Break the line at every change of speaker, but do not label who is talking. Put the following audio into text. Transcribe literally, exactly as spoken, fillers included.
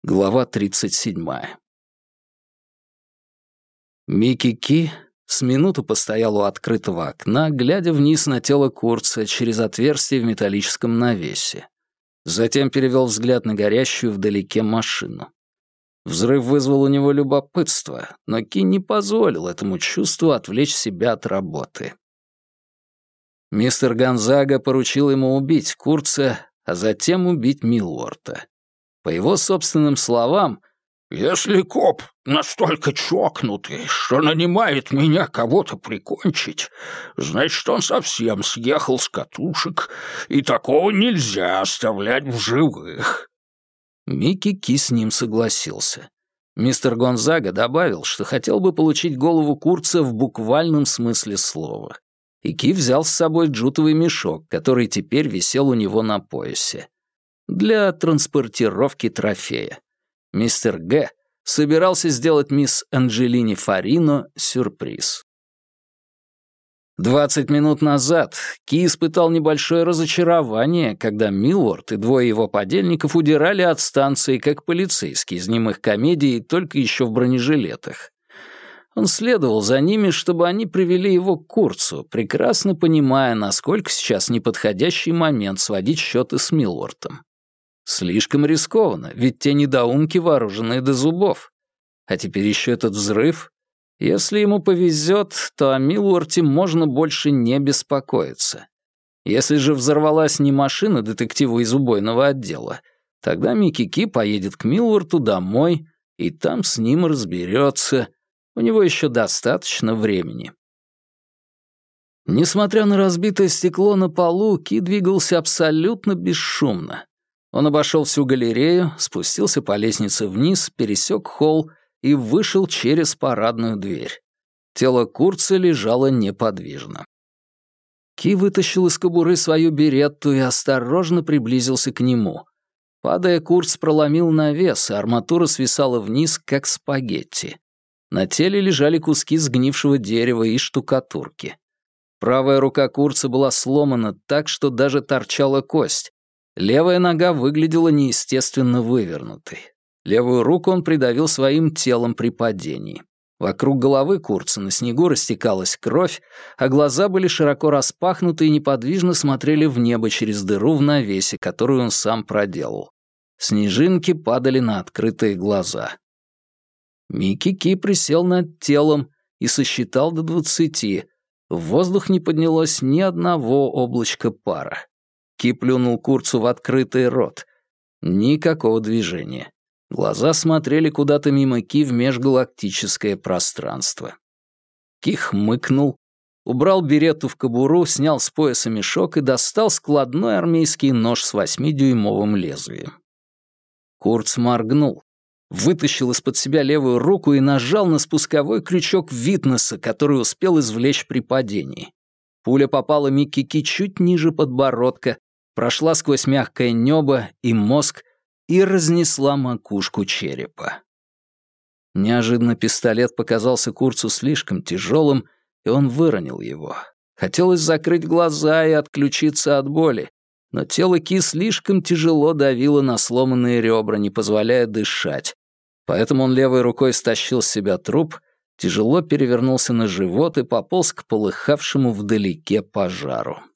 Глава тридцать седьмая. Микки Ки с минуту постоял у открытого окна, глядя вниз на тело Курца через отверстие в металлическом навесе. Затем перевел взгляд на горящую вдалеке машину. Взрыв вызвал у него любопытство, но Ки не позволил этому чувству отвлечь себя от работы. Мистер Гонзага поручил ему убить Курца, а затем убить Милуорта. По его собственным словам, «Если коп настолько чокнутый, что нанимает меня кого-то прикончить, значит, он совсем съехал с катушек, и такого нельзя оставлять в живых». Микки Ки с ним согласился. Мистер Гонзага добавил, что хотел бы получить голову Курца в буквальном смысле слова. И Ки взял с собой джутовый мешок, который теперь висел у него на поясе. Для транспортировки трофея. Мистер Г. собирался сделать мисс Анджелине Фарино сюрприз. Двадцать минут назад Ки испытал небольшое разочарование, когда Милуорт и двое его подельников удирали от станции, как полицейские из немых комедий, только еще в бронежилетах. Он следовал за ними, чтобы они привели его к Курцу, прекрасно понимая, насколько сейчас неподходящий момент сводить счеты с Милуортом. Слишком рискованно, ведь те недоумки вооружены до зубов. А теперь еще этот взрыв. Если ему повезет, то о Милуорте можно больше не беспокоиться. Если же взорвалась не машина детектива из убойного отдела, тогда Микки Ки поедет к Милуорту домой и там с ним разберется. У него еще достаточно времени. Несмотря на разбитое стекло на полу, Ки двигался абсолютно бесшумно. Он обошел всю галерею, спустился по лестнице вниз, пересек холл и вышел через парадную дверь. Тело Курца лежало неподвижно. Ки вытащил из кобуры свою беретту и осторожно приблизился к нему. Падая, Курц проломил навес, и арматура свисала вниз, как спагетти. На теле лежали куски сгнившего дерева и штукатурки. Правая рука Курца была сломана так, что даже торчала кость. Левая нога выглядела неестественно вывернутой. Левую руку он придавил своим телом при падении. Вокруг головы Курца на снегу растекалась кровь, а глаза были широко распахнуты и неподвижно смотрели в небо через дыру в навесе, которую он сам проделал. Снежинки падали на открытые глаза. Микки Ки присел над телом и сосчитал до двадцати. В воздух не поднялось ни одного облачка пара. Ки плюнул Курцу в открытый рот. Никакого движения. Глаза смотрели куда-то мимо Ки в межгалактическое пространство. Ки хмыкнул, убрал беретту в кобуру, снял с пояса мешок и достал складной армейский нож с восьмидюймовым лезвием. Курц моргнул, вытащил из-под себя левую руку и нажал на спусковой крючок Витнеса, который успел извлечь при падении. Пуля попала Микки Ки чуть ниже подбородка, прошла сквозь мягкое небо и мозг и разнесла макушку черепа. Неожиданно пистолет показался Курцу слишком тяжелым, и он выронил его. Хотелось закрыть глаза и отключиться от боли, но тело Ки слишком тяжело давило на сломанные ребра, не позволяя дышать. Поэтому он левой рукой стащил с себя труп, тяжело перевернулся на живот и пополз к полыхавшему вдалеке пожару.